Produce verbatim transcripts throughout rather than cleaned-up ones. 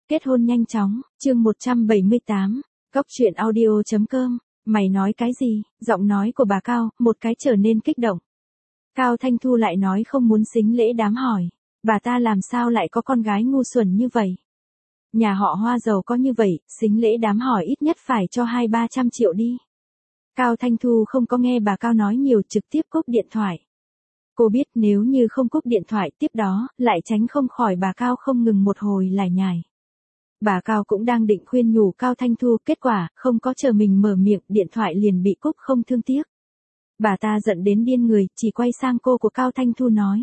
Kết hôn nhanh chóng, chương một trăm bảy mươi tám, Góc truyện audio chấm com, mày nói cái gì, giọng nói của bà Cao, một cái trở nên kích động. Cao Thanh Thu lại nói không muốn sính lễ đám hỏi, bà ta làm sao lại có con gái ngu xuẩn như vậy. Nhà họ Hoa giàu có như vậy, sính lễ đám hỏi ít nhất phải cho hai ba trăm triệu đi. Cao Thanh Thu không có nghe bà Cao nói nhiều, trực tiếp cúp điện thoại. Cô biết nếu như không cúp điện thoại tiếp đó, lại tránh không khỏi bà Cao không ngừng một hồi lải nhải. Bà Cao cũng đang định khuyên nhủ Cao Thanh Thu, kết quả, không có chờ mình mở miệng, điện thoại liền bị cúp không thương tiếc. Bà ta giận đến điên người, chỉ quay sang cô của Cao Thanh Thu nói.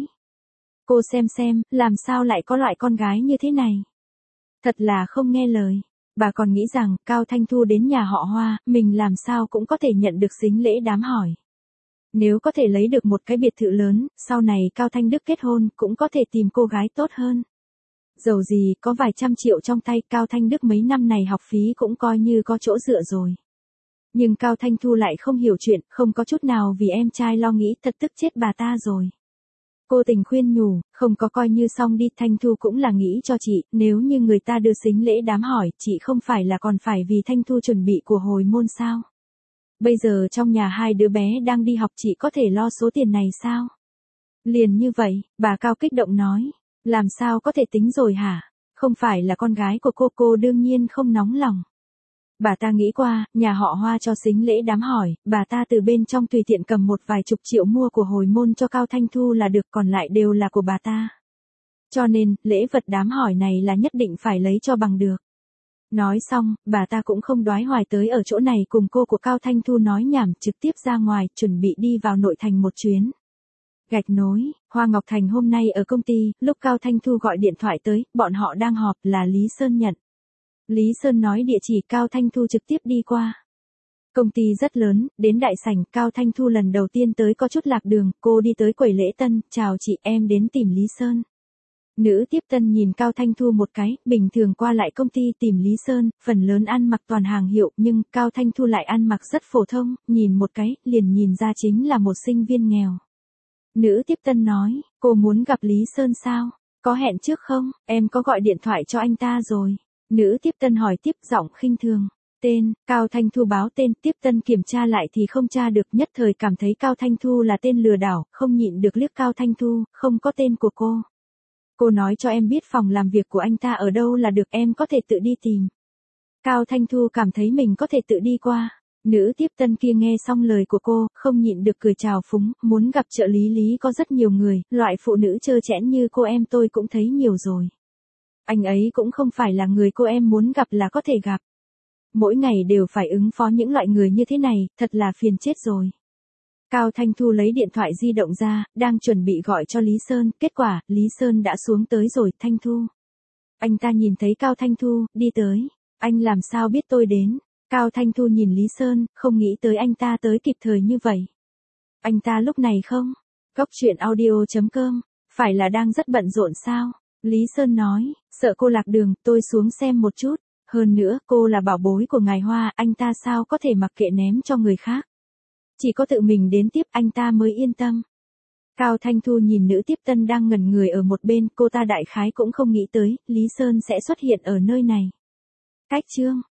Cô xem xem, làm sao lại có loại con gái như thế này. Thật là không nghe lời. Bà còn nghĩ rằng, Cao Thanh Thu đến nhà họ Hoa, mình làm sao cũng có thể nhận được sính lễ đám hỏi. Nếu có thể lấy được một cái biệt thự lớn, sau này Cao Thanh Đức kết hôn, cũng có thể tìm cô gái tốt hơn. Dầu gì, có vài trăm triệu trong tay, Cao Thanh Đức mấy năm này học phí cũng coi như có chỗ dựa rồi. Nhưng Cao Thanh Thu lại không hiểu chuyện, không có chút nào vì em trai lo nghĩ, thật tức chết bà ta rồi. Cô tình khuyên nhủ, không có coi như xong đi, Thanh Thu cũng là nghĩ cho chị, nếu như người ta đưa sính lễ đám hỏi, chị không phải là còn phải vì Thanh Thu chuẩn bị của hồi môn sao? Bây giờ trong nhà hai đứa bé đang đi học, chị có thể lo số tiền này sao? Liền như vậy, bà Cao kích động nói, làm sao có thể tính rồi hả? Không phải là con gái của cô, cô đương nhiên không nóng lòng. Bà ta nghĩ qua, nhà họ Hoa cho sính lễ đám hỏi, bà ta từ bên trong tùy tiện cầm một vài chục triệu mua của hồi môn cho Cao Thanh Thu là được, còn lại đều là của bà ta. Cho nên, lễ vật đám hỏi này là nhất định phải lấy cho bằng được. Nói xong, bà ta cũng không đoái hoài tới ở chỗ này cùng cô của Cao Thanh Thu nói nhảm, trực tiếp ra ngoài, chuẩn bị đi vào nội thành một chuyến. Gạch nối, Hoa Ngọc Thành hôm nay ở công ty, lúc Cao Thanh Thu gọi điện thoại tới, bọn họ đang họp, là Lý Sơn nhận. Lý Sơn nói địa chỉ, Cao Thanh Thu trực tiếp đi qua. Công ty rất lớn, đến đại sảnh, Cao Thanh Thu lần đầu tiên tới có chút lạc đường, cô đi tới quầy lễ tân, chào chị, em đến tìm Lý Sơn. Nữ tiếp tân nhìn Cao Thanh Thu một cái, bình thường qua lại công ty tìm Lý Sơn, phần lớn ăn mặc toàn hàng hiệu, nhưng Cao Thanh Thu lại ăn mặc rất phổ thông, nhìn một cái, liền nhìn ra chính là một sinh viên nghèo. Nữ tiếp tân nói, cô muốn gặp Lý Sơn sao? Có hẹn trước không? Em có gọi điện thoại cho anh ta rồi. Nữ tiếp tân hỏi tiếp, giọng khinh thường. Tên, Cao Thanh Thu báo tên, tiếp tân kiểm tra lại thì không tra được, nhất thời cảm thấy Cao Thanh Thu là tên lừa đảo, không nhịn được liếc Cao Thanh Thu, không có tên của cô. Cô nói cho em biết phòng làm việc của anh ta ở đâu là được, em có thể tự đi tìm. Cao Thanh Thu cảm thấy mình có thể tự đi qua. Nữ tiếp tân kia nghe xong lời của cô, không nhịn được cười chào phúng, muốn gặp trợ lý Lý có rất nhiều người, loại phụ nữ trơ trẽn như cô em tôi cũng thấy nhiều rồi. Anh ấy cũng không phải là người cô em muốn gặp là có thể gặp. Mỗi ngày đều phải ứng phó những loại người như thế này, thật là phiền chết rồi. Cao Thanh Thu lấy điện thoại di động ra, đang chuẩn bị gọi cho Lý Sơn, kết quả, Lý Sơn đã xuống tới rồi, Thanh Thu. Anh ta nhìn thấy Cao Thanh Thu, đi tới. Anh làm sao biết tôi đến? Cao Thanh Thu nhìn Lý Sơn, không nghĩ tới anh ta tới kịp thời như vậy. Anh ta lúc này không? Góc truyện audio chấm com, phải là đang rất bận rộn sao? Lý Sơn nói, sợ cô lạc đường, tôi xuống xem một chút. Hơn nữa, cô là bảo bối của ngài Hoa, anh ta sao có thể mặc kệ ném cho người khác. Chỉ có tự mình đến tiếp anh ta mới yên tâm. Cao Thanh Thu nhìn nữ tiếp tân đang ngẩn người ở một bên, cô ta đại khái cũng không nghĩ tới, Lý Sơn sẽ xuất hiện ở nơi này. Cách chương.